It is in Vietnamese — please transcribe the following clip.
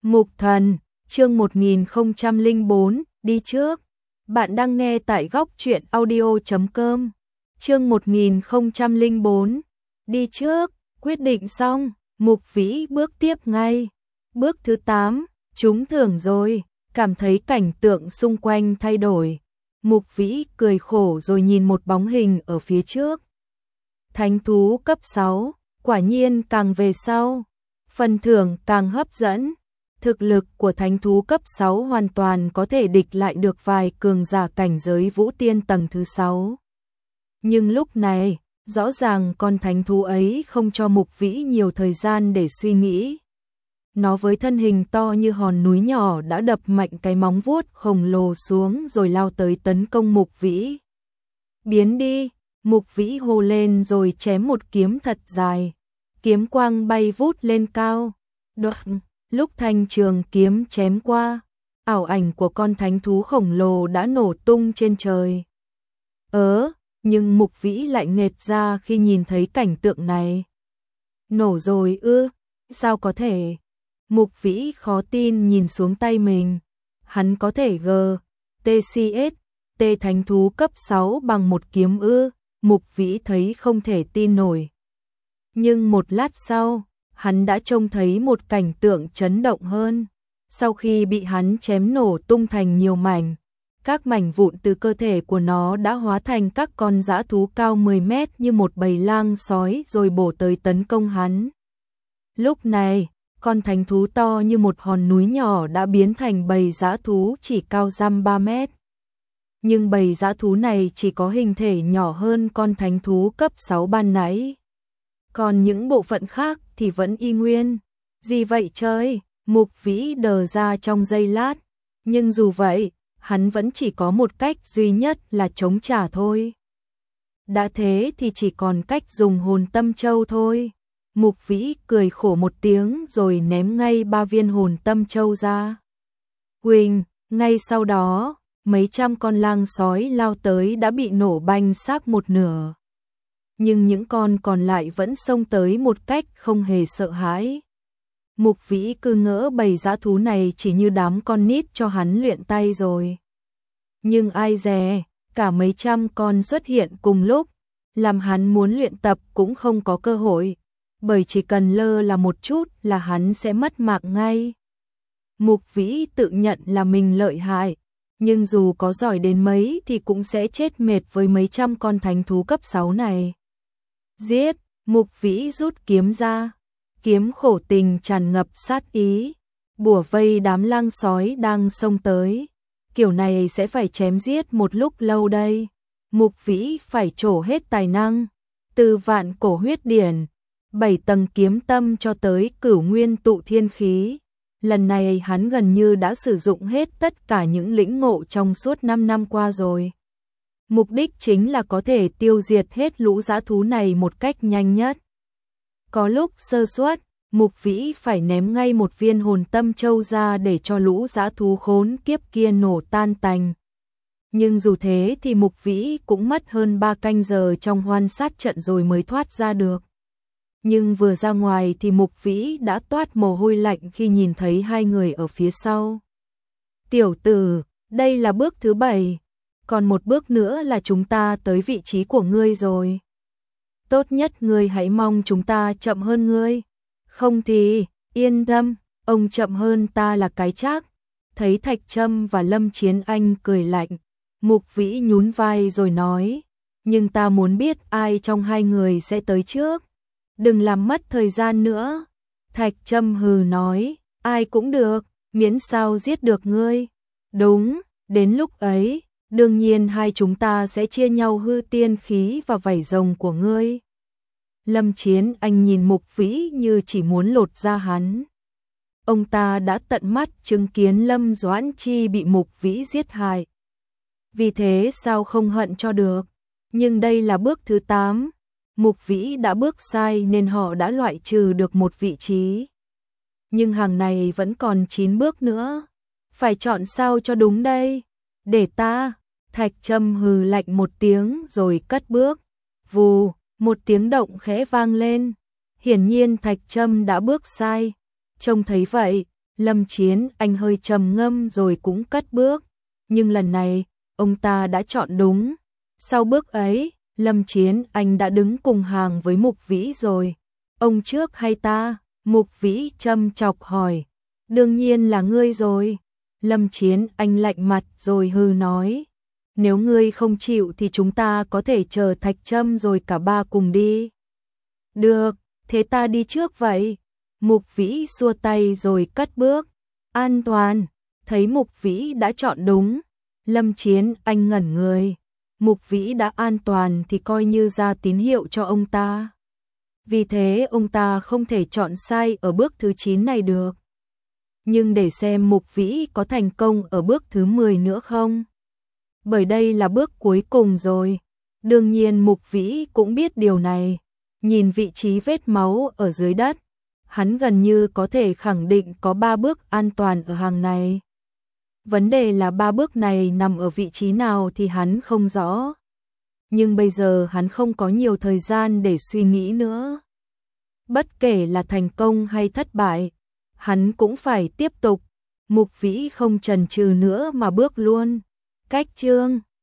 Mục Thần, chương 1004, đi trước. Bạn đang nghe tại góc truyện audio.com. Chương 1004, đi trước, quyết định xong, Mục Vĩ bước tiếp ngay. Bước thứ 8, trúng thưởng rồi, cảm thấy cảnh tượng xung quanh thay đổi. Mục Vĩ cười khổ rồi nhìn một bóng hình ở phía trước. Thánh thú cấp 6, quả nhiên càng về sau, phần thưởng càng hấp dẫn. Thực lực của thánh thú cấp 6 hoàn toàn có thể địch lại được vài cường giả cảnh giới vũ tiên tầng thứ 6. Nhưng lúc này, rõ ràng con thánh thú ấy không cho Mục Vĩ nhiều thời gian để suy nghĩ. Nó với thân hình to như hòn núi nhỏ đã đập mạnh cái móng vuốt khổng lồ xuống rồi lao tới tấn công Mục Vĩ. Biến đi, Mục Vĩ hô lên rồi chém một kiếm thật dài. Kiếm quang bay vút lên cao. Đoạn, lúc thanh trường kiếm chém qua, ảo ảnh của con thánh thú khổng lồ đã nổ tung trên trời. Nhưng Mục Vĩ lại nghệt ra khi nhìn thấy cảnh tượng này. Nổ rồi ư? Sao có thể? Mục Vĩ khó tin nhìn xuống tay mình. Hắn có thể TCS, T thánh thú cấp 6 bằng một kiếm ư? Mục Vĩ thấy không thể tin nổi. Nhưng một lát sau, hắn đã trông thấy một cảnh tượng chấn động hơn. Sau khi bị hắn chém nổ tung thành nhiều mảnh, các mảnh vụn từ cơ thể của nó đã hóa thành các con dã thú cao 10 mét như một bầy lang sói rồi bổ tới tấn công hắn. Lúc này, con thánh thú to như một hòn núi nhỏ đã biến thành bầy dã thú chỉ cao dăm 3 mét. Nhưng bầy dã thú này chỉ có hình thể nhỏ hơn con thánh thú cấp 6 ban nãy. Còn những bộ phận khác thì vẫn y nguyên. Gì vậy trời? Mục Vĩ đờ ra trong giây lát. Nhưng dù vậy, hắn vẫn chỉ có một cách duy nhất là chống trả thôi. Đã thế thì chỉ còn cách dùng hồn tâm châu thôi. Mục Vĩ cười khổ một tiếng rồi ném ngay 3 viên hồn tâm châu ra. Huỳnh, ngay sau đó, mấy trăm con lang sói lao tới đã bị nổ banh xác một nửa. Nhưng những con còn lại vẫn xông tới một cách không hề sợ hãi. Mục Vĩ cứ ngỡ bầy dã thú này chỉ như đám con nít cho hắn luyện tay rồi. Nhưng ai dè, cả mấy trăm con xuất hiện cùng lúc, làm hắn muốn luyện tập cũng không có cơ hội, bởi chỉ cần lơ là một chút là hắn sẽ mất mạng ngay. Mục Vĩ tự nhận là mình lợi hại, nhưng dù có giỏi đến mấy thì cũng sẽ chết mệt với mấy trăm con thánh thú cấp 6 này. Giết, Mục Vĩ rút kiếm ra, kiếm khổ tình tràn ngập sát ý, bủa vây đám lang sói đang xông tới. Kiểu này sẽ phải chém giết một lúc lâu đây. Mục Vĩ phải trổ hết tài năng, từ vạn cổ huyết điển, 7 tầng kiếm tâm cho tới cửu nguyên tụ thiên khí. Lần này hắn gần như đã sử dụng hết tất cả những lĩnh ngộ trong suốt 5 năm qua rồi. Mục đích chính là có thể tiêu diệt hết lũ dã thú này một cách nhanh nhất. Có lúc sơ suất, Mục Vĩ phải ném ngay một viên hồn tâm châu ra để cho lũ dã thú khốn kiếp kia nổ tan tành. Nhưng dù thế thì Mục Vĩ cũng mất hơn 3 canh giờ trong hoan sát trận rồi mới thoát ra được. Nhưng vừa ra ngoài thì Mục Vĩ đã toát mồ hôi lạnh khi nhìn thấy hai người ở phía sau. Tiểu tử, đây là bước thứ 7, còn một bước nữa là chúng ta tới vị trí của ngươi rồi. Tốt nhất ngươi hãy mong chúng ta chậm hơn ngươi. Không thì, yên tâm, ông chậm hơn ta là cái chắc. Thấy Thạch Trâm và Lâm Chiến Anh cười lạnh, Mục Vĩ nhún vai rồi nói, nhưng ta muốn biết ai trong hai người sẽ tới trước. Đừng làm mất thời gian nữa. Thạch Trâm hừ nói, ai cũng được, miễn sao giết được ngươi. Đúng, đến lúc ấy, đương nhiên hai chúng ta sẽ chia nhau hư tiên khí và vảy rồng của ngươi. Lâm Chiến Anh nhìn Mục Vĩ như chỉ muốn lột da hắn. Ông ta đã tận mắt chứng kiến Lâm Doãn Chi bị Mục Vĩ giết hại. Vì thế sao không hận cho được. Nhưng đây là bước thứ 8. Mục Vĩ đã bước sai nên họ đã loại trừ được một vị trí. Nhưng hàng này vẫn còn 9 bước nữa. Phải chọn sao cho đúng đây. Để ta. Thạch Trâm hừ lạnh một tiếng rồi cất bước. Vù, một tiếng động khẽ vang lên. Hiển nhiên Thạch Trâm đã bước sai. Trông thấy vậy, Lâm Chiến Anh hơi trầm ngâm rồi cũng cất bước, nhưng lần này, ông ta đã chọn đúng. Sau bước ấy, Lâm Chiến Anh đã đứng cùng hàng với Mục Vĩ rồi. Ông trước hay ta? Mục Vĩ châm chọc hỏi. Đương nhiên là ngươi rồi. Lâm Chiến Anh lạnh mặt rồi hừ nói. Nếu ngươi không chịu thì chúng ta có thể chờ Thạch Trâm rồi cả ba cùng đi. Được, thế ta đi trước vậy. Mục Vĩ xua tay rồi cất bước. An toàn, thấy Mục Vĩ đã chọn đúng. Lâm Chiến Anh ngẩn người. Mục Vĩ đã an toàn thì coi như ra tín hiệu cho ông ta. Vì thế ông ta không thể chọn sai ở bước thứ 9 này được. Nhưng để xem Mục Vĩ có thành công ở bước thứ 10 nữa không? Bởi đây là bước cuối cùng rồi. Đương nhiên Mục Vĩ cũng biết điều này. Nhìn vị trí vết máu ở dưới đất, hắn gần như có thể khẳng định có 3 bước an toàn ở hàng này. Vấn đề là 3 bước này nằm ở vị trí nào thì hắn không rõ. Nhưng bây giờ hắn không có nhiều thời gian để suy nghĩ nữa. Bất kể là thành công hay thất bại, hắn cũng phải tiếp tục. Mục Vĩ không chần chừ nữa mà bước luôn. Cách chương